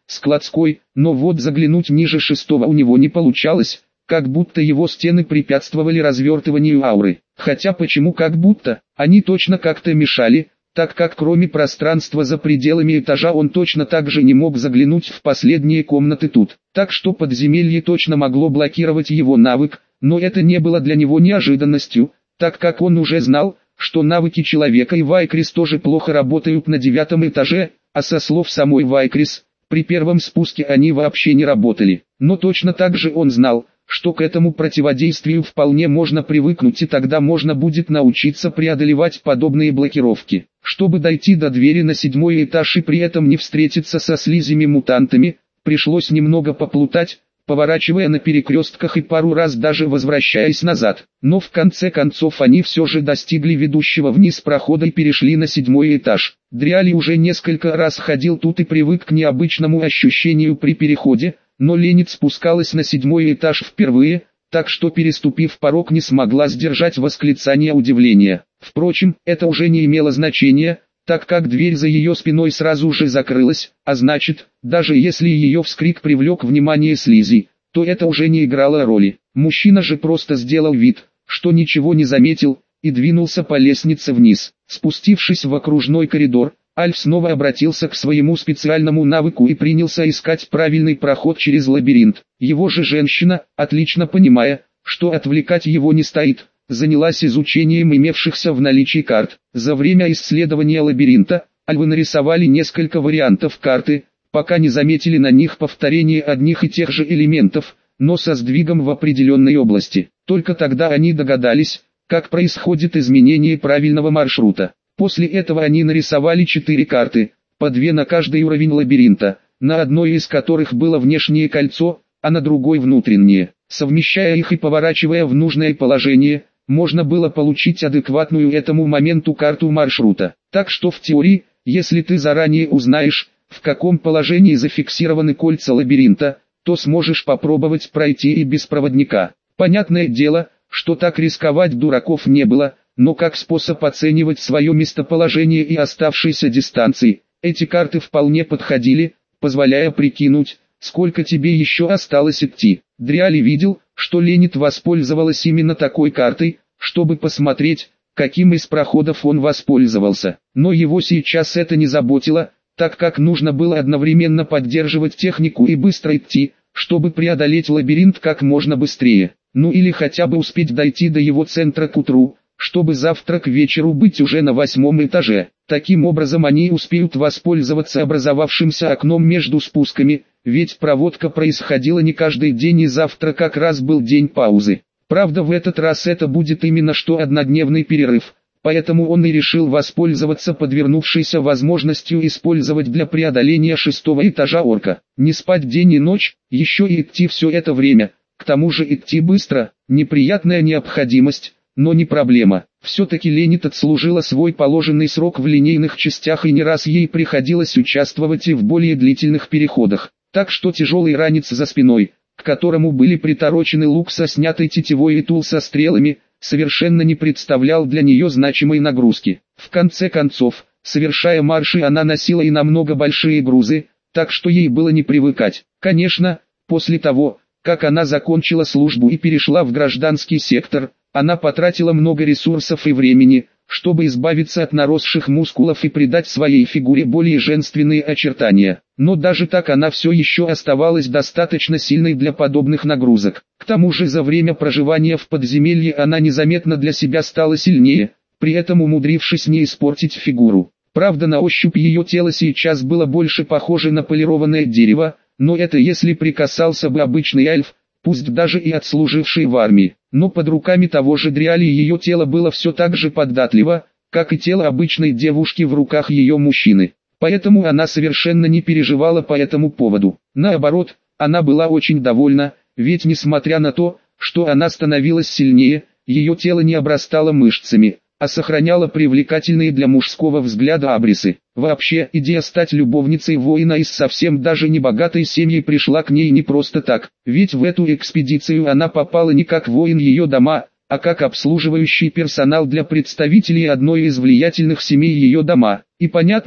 складской, но вот заглянуть ниже шестого у него не получалось, как будто его стены препятствовали развертыванию ауры. Хотя почему как будто, они точно как-то мешали, так как кроме пространства за пределами этажа он точно так же не мог заглянуть в последние комнаты тут. Так что подземелье точно могло блокировать его навык, но это не было для него неожиданностью, так как он уже знал, что навыки человека и Вайкрис тоже плохо работают на девятом этаже, а со слов самой Вайкрис, при первом спуске они вообще не работали. Но точно так же он знал, что к этому противодействию вполне можно привыкнуть, и тогда можно будет научиться преодолевать подобные блокировки. Чтобы дойти до двери на седьмой этаж и при этом не встретиться со слизями-мутантами, пришлось немного поплутать, поворачивая на перекрестках и пару раз даже возвращаясь назад. Но в конце концов они все же достигли ведущего вниз прохода и перешли на седьмой этаж. Дриали уже несколько раз ходил тут и привык к необычному ощущению при переходе, но Ленит спускалась на седьмой этаж впервые, так что переступив порог не смогла сдержать восклицание удивления. Впрочем, это уже не имело значения, так как дверь за ее спиной сразу же закрылась, а значит, даже если ее вскрик привлек внимание слизи, то это уже не играло роли. Мужчина же просто сделал вид, что ничего не заметил, и двинулся по лестнице вниз. Спустившись в окружной коридор, Альф снова обратился к своему специальному навыку и принялся искать правильный проход через лабиринт. Его же женщина, отлично понимая, что отвлекать его не стоит, занялась изучением имевшихся в наличии карт. За время исследования лабиринта, альвы нарисовали несколько вариантов карты, пока не заметили на них повторение одних и тех же элементов, но со сдвигом в определенной области. Только тогда они догадались, как происходит изменение правильного маршрута. После этого они нарисовали четыре карты, по две на каждый уровень лабиринта, на одной из которых было внешнее кольцо, а на другой внутреннее. Совмещая их и поворачивая в нужное положение, можно было получить адекватную этому моменту карту маршрута. Так что в теории, если ты заранее узнаешь, в каком положении зафиксированы кольца лабиринта, то сможешь попробовать пройти и без проводника. Понятное дело, что так рисковать дураков не было, но как способ оценивать свое местоположение и оставшиеся дистанции, эти карты вполне подходили, позволяя прикинуть, сколько тебе еще осталось идти. Дриали видел, что Ленит воспользовалась именно такой картой, чтобы посмотреть, каким из проходов он воспользовался. Но его сейчас это не заботило, так как нужно было одновременно поддерживать технику и быстро идти, чтобы преодолеть лабиринт как можно быстрее. Ну или хотя бы успеть дойти до его центра к утру, чтобы завтра к вечеру быть уже на восьмом этаже. Таким образом они успеют воспользоваться образовавшимся окном между спусками, ведь проводка происходила не каждый день и завтра как раз был день паузы. Правда, в этот раз это будет именно что однодневный перерыв, поэтому он и решил воспользоваться подвернувшейся возможностью использовать для преодоления шестого этажа орка. Не спать день и ночь, еще и идти все это время, к тому же идти быстро, неприятная необходимость, но не проблема. Все-таки Ленит отслужила свой положенный срок в линейных частях и не раз ей приходилось участвовать и в более длительных переходах. Так что тяжелый ранец за спиной, к которому были приторочены лук со снятой тетивой и тул со стрелами, совершенно не представлял для нее значимой нагрузки. В конце концов, совершая марши, она носила и намного большие грузы, так что ей было не привыкать. Конечно, после того, как она закончила службу и перешла в гражданский сектор, она потратила много ресурсов и времени, чтобы избавиться от наросших мускулов и придать своей фигуре более женственные очертания. Но даже так она все еще оставалась достаточно сильной для подобных нагрузок. К тому же за время проживания в подземелье она незаметно для себя стала сильнее, при этом умудрившись не испортить фигуру. Правда, на ощупь ее тело сейчас было больше похоже на полированное дерево, но это если прикасался бы обычный альф, пусть даже и отслуживший в армии. Но под руками того же Дриали ее тело было все так же податливо, как и тело обычной девушки в руках ее мужчины. Поэтому она совершенно не переживала по этому поводу. Наоборот, она была очень довольна, ведь несмотря на то, что она становилась сильнее, ее тело не обрастало мышцами, а сохраняло привлекательные для мужского взгляда абрисы. Вообще, идея стать любовницей воина из совсем даже небогатой семьи пришла к ней не просто так, ведь в эту экспедицию она попала не как воин ее дома, а как обслуживающий персонал для представителей одной из влиятельных семей ее дома. И понятно,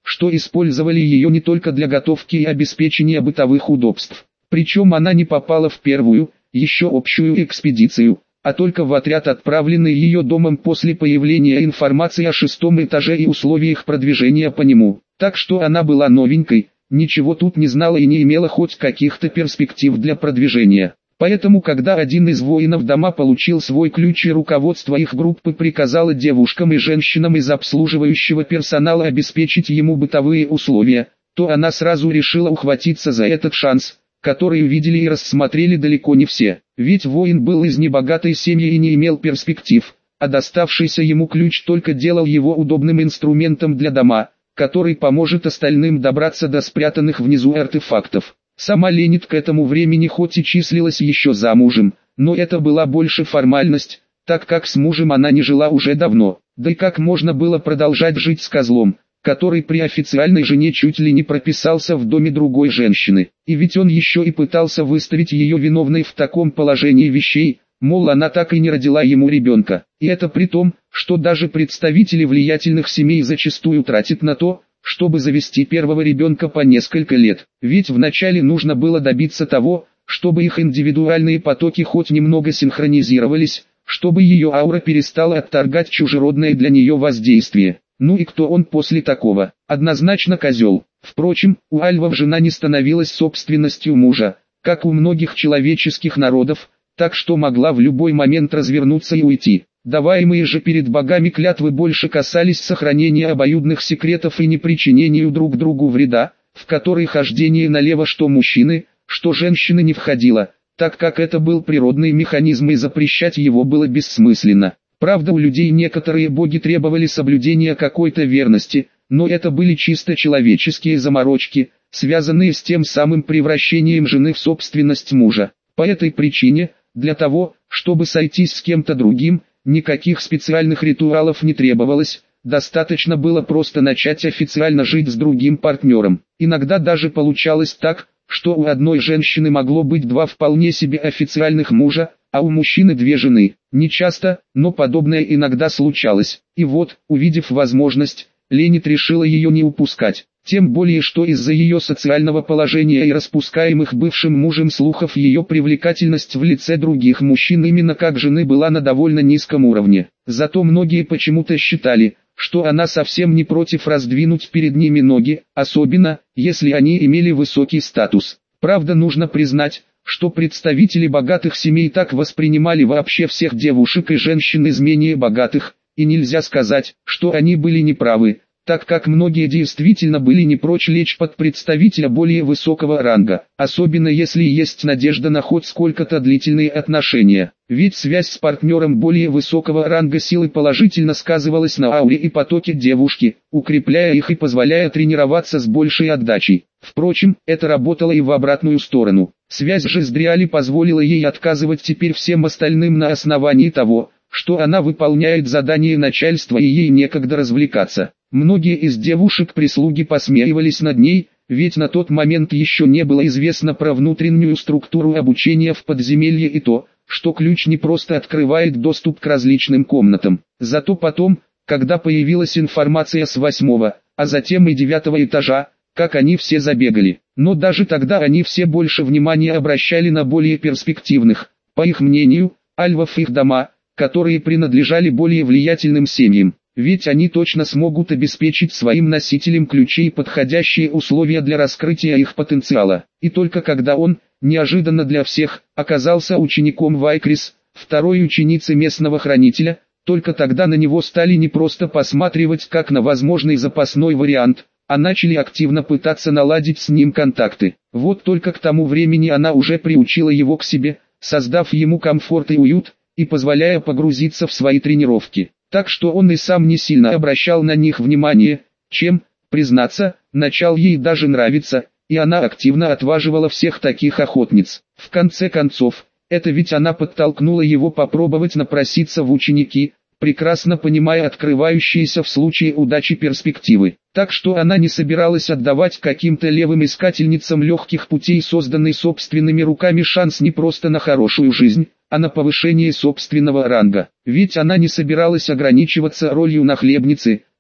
что использовали ее не только для готовки и обеспечения бытовых удобств. Причем она не попала в первую, еще общую экспедицию, а только в отряд, отправленный ее домом после появления информации о шестом этаже и условиях продвижения по нему. Так что она была новенькой, ничего тут не знала и не имела хоть каких-то перспектив для продвижения. Поэтому, когда один из воинов дома получил свой ключ и руководство их группы приказало девушкам и женщинам из обслуживающего персонала обеспечить ему бытовые условия, то она сразу решила ухватиться за этот шанс, который увидели и рассмотрели далеко не все. Ведь воин был из небогатой семьи и не имел перспектив, а доставшийся ему ключ только делал его удобным инструментом для дома, который поможет остальным добраться до спрятанных внизу артефактов. Сама Ленит к этому времени хоть и числилась еще замужем, но это была больше формальность, так как с мужем она не жила уже давно. Да и как можно было продолжать жить с козлом, который при официальной жене чуть ли не прописался в доме другой женщины. И ведь он еще и пытался выставить ее виновной в таком положении вещей, мол, она так и не родила ему ребенка. И это при том, что даже представители влиятельных семей зачастую тратят на то, чтобы завести первого ребенка по несколько лет. Ведь вначале нужно было добиться того, чтобы их индивидуальные потоки хоть немного синхронизировались, чтобы ее аура перестала отторгать чужеродное для нее воздействие. Ну и кто он после такого? Однозначно козел. Впрочем, у альвов жена не становилась собственностью мужа, как у многих человеческих народов, так что могла в любой момент развернуться и уйти. Даваемые же перед богами клятвы больше касались сохранения обоюдных секретов и непричинению друг другу вреда, в которые хождение налево что мужчины, что женщины не входило, так как это был природный механизм и запрещать его было бессмысленно. Правда, у людей некоторые боги требовали соблюдения какой-то верности, но это были чисто человеческие заморочки, связанные с тем самым превращением жены в собственность мужа. По этой причине, для того, чтобы сойтись с кем-то другим, никаких специальных ритуалов не требовалось, достаточно было просто начать официально жить с другим партнером. Иногда даже получалось так, что у одной женщины могло быть два вполне себе официальных мужа, а у мужчины две жены. Не часто, но подобное иногда случалось. И вот, увидев возможность, Ленит решила ее не упускать. Тем более, что из-за ее социального положения и распускаемых бывшим мужем слухов ее привлекательность в лице других мужчин именно как жены была на довольно низком уровне. Зато многие почему-то считали, что она совсем не против раздвинуть перед ними ноги, особенно, если они имели высокий статус. Правда, нужно признать, что представители богатых семей так воспринимали вообще всех девушек и женщин из менее богатых, и нельзя сказать, что они были неправы, так как многие действительно были не прочь лечь под представителя более высокого ранга, особенно если есть надежда на хоть сколько-то длительные отношения. Ведь связь с партнером более высокого ранга силы положительно сказывалась на ауре и потоке девушки, укрепляя их и позволяя тренироваться с большей отдачей. Впрочем, это работало и в обратную сторону. Связь же с Дриали позволила ей отказывать теперь всем остальным на основании того, что она выполняет задание начальства и ей некогда развлекаться. Многие из девушек-прислуги посмеивались над ней, ведь на тот момент еще не было известно про внутреннюю структуру обучения в подземелье и то, что ключ не просто открывает доступ к различным комнатам. Зато потом, когда появилась информация с восьмого, а затем и девятого этажа, как они все забегали. Но даже тогда они все больше внимания обращали на более перспективных, по их мнению, альвов их дома, которые принадлежали более влиятельным семьям. Ведь они точно смогут обеспечить своим носителям ключей подходящие условия для раскрытия их потенциала. И только когда он, неожиданно для всех, оказался учеником Вайкрис, второй ученицы местного хранителя, только тогда на него стали не просто посматривать как на возможный запасной вариант, а начали активно пытаться наладить с ним контакты. Вот только к тому времени она уже приучила его к себе, создав ему комфорт и уют, и позволяя погрузиться в свои тренировки. Так что он и сам не сильно обращал на них внимание, чем, признаться, начал ей даже нравиться, и она активно отваживала всех таких охотниц. В конце концов, это ведь она подтолкнула его попробовать напроситься в ученики, прекрасно понимая открывающиеся в случае удачи перспективы. Так что она не собиралась отдавать каким-то левым искательницам легких путей созданный собственными руками шанс не просто на хорошую жизнь, а на повышение собственного ранга. Ведь она не собиралась ограничиваться ролью нахлебницы,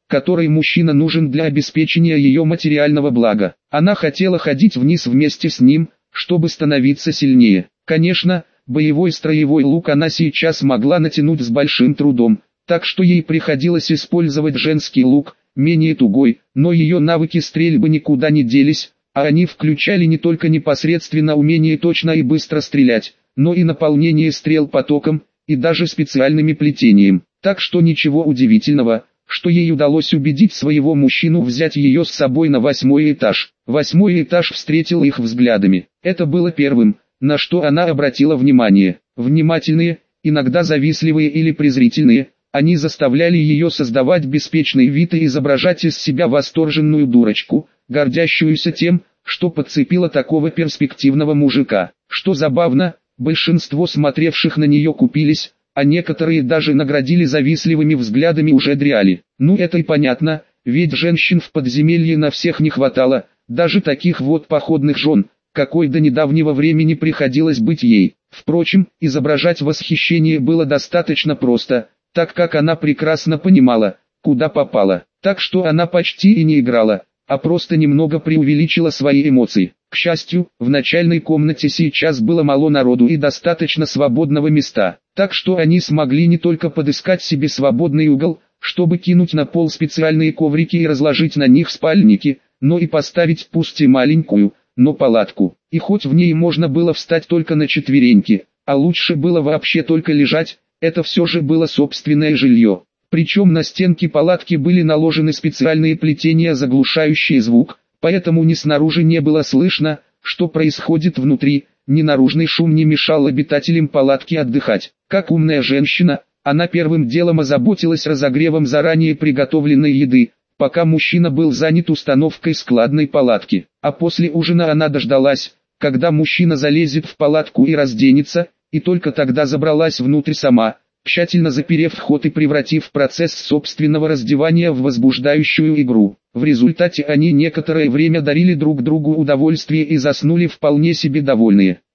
который мужчина нужен для обеспечения ее материального блага. Она хотела ходить вниз вместе с ним, чтобы становиться сильнее. Конечно, боевой строевой лук она сейчас могла натянуть с большим трудом, так что ей приходилось использовать женский лук, менее тугой, но ее навыки стрельбы никуда не делись, а они включали не только непосредственно умение точно и быстро стрелять, но и наполнение стрел потоком, и даже специальными плетением. Так что ничего удивительного, что ей удалось убедить своего мужчину взять ее с собой на восьмой этаж. Восьмой этаж встретил их взглядами. Это было первым, на что она обратила внимание. Внимательные, иногда завистливые или презрительные, они заставляли ее создавать беспечный вид и изображать из себя восторженную дурочку, гордящуюся тем, что подцепила такого перспективного мужика. Что забавно, большинство смотревших на нее купились, а некоторые даже наградили завистливыми взглядами уже дряли. Ну это и понятно, ведь женщин в подземелье на всех не хватало, даже таких вот походных жен, какой до недавнего времени приходилось быть ей. Впрочем, изображать восхищение было достаточно просто, так как она прекрасно понимала, куда попала. Так что она почти и не играла, а просто немного преувеличила свои эмоции. К счастью, в начальной комнате сейчас было мало народу и достаточно свободного места, так что они смогли не только подыскать себе свободный угол, чтобы кинуть на пол специальные коврики и разложить на них спальники, но и поставить пусть и маленькую, но палатку. И хоть в ней можно было встать только на четвереньки, а лучше было вообще только лежать, это все же было собственное жилье. Причем на стенки палатки были наложены специальные плетения, заглушающие звук, поэтому ни снаружи не было слышно, что происходит внутри, ни наружный шум не мешал обитателям палатки отдыхать. Как умная женщина, она первым делом озаботилась разогревом заранее приготовленной еды, пока мужчина был занят установкой складной палатки. А после ужина она дождалась, когда мужчина залезет в палатку и разденется, и только тогда забралась внутрь сама, тщательно заперев вход и превратив процесс собственного раздевания в возбуждающую игру. В результате они некоторое время дарили друг другу удовольствие и заснули вполне себе довольные.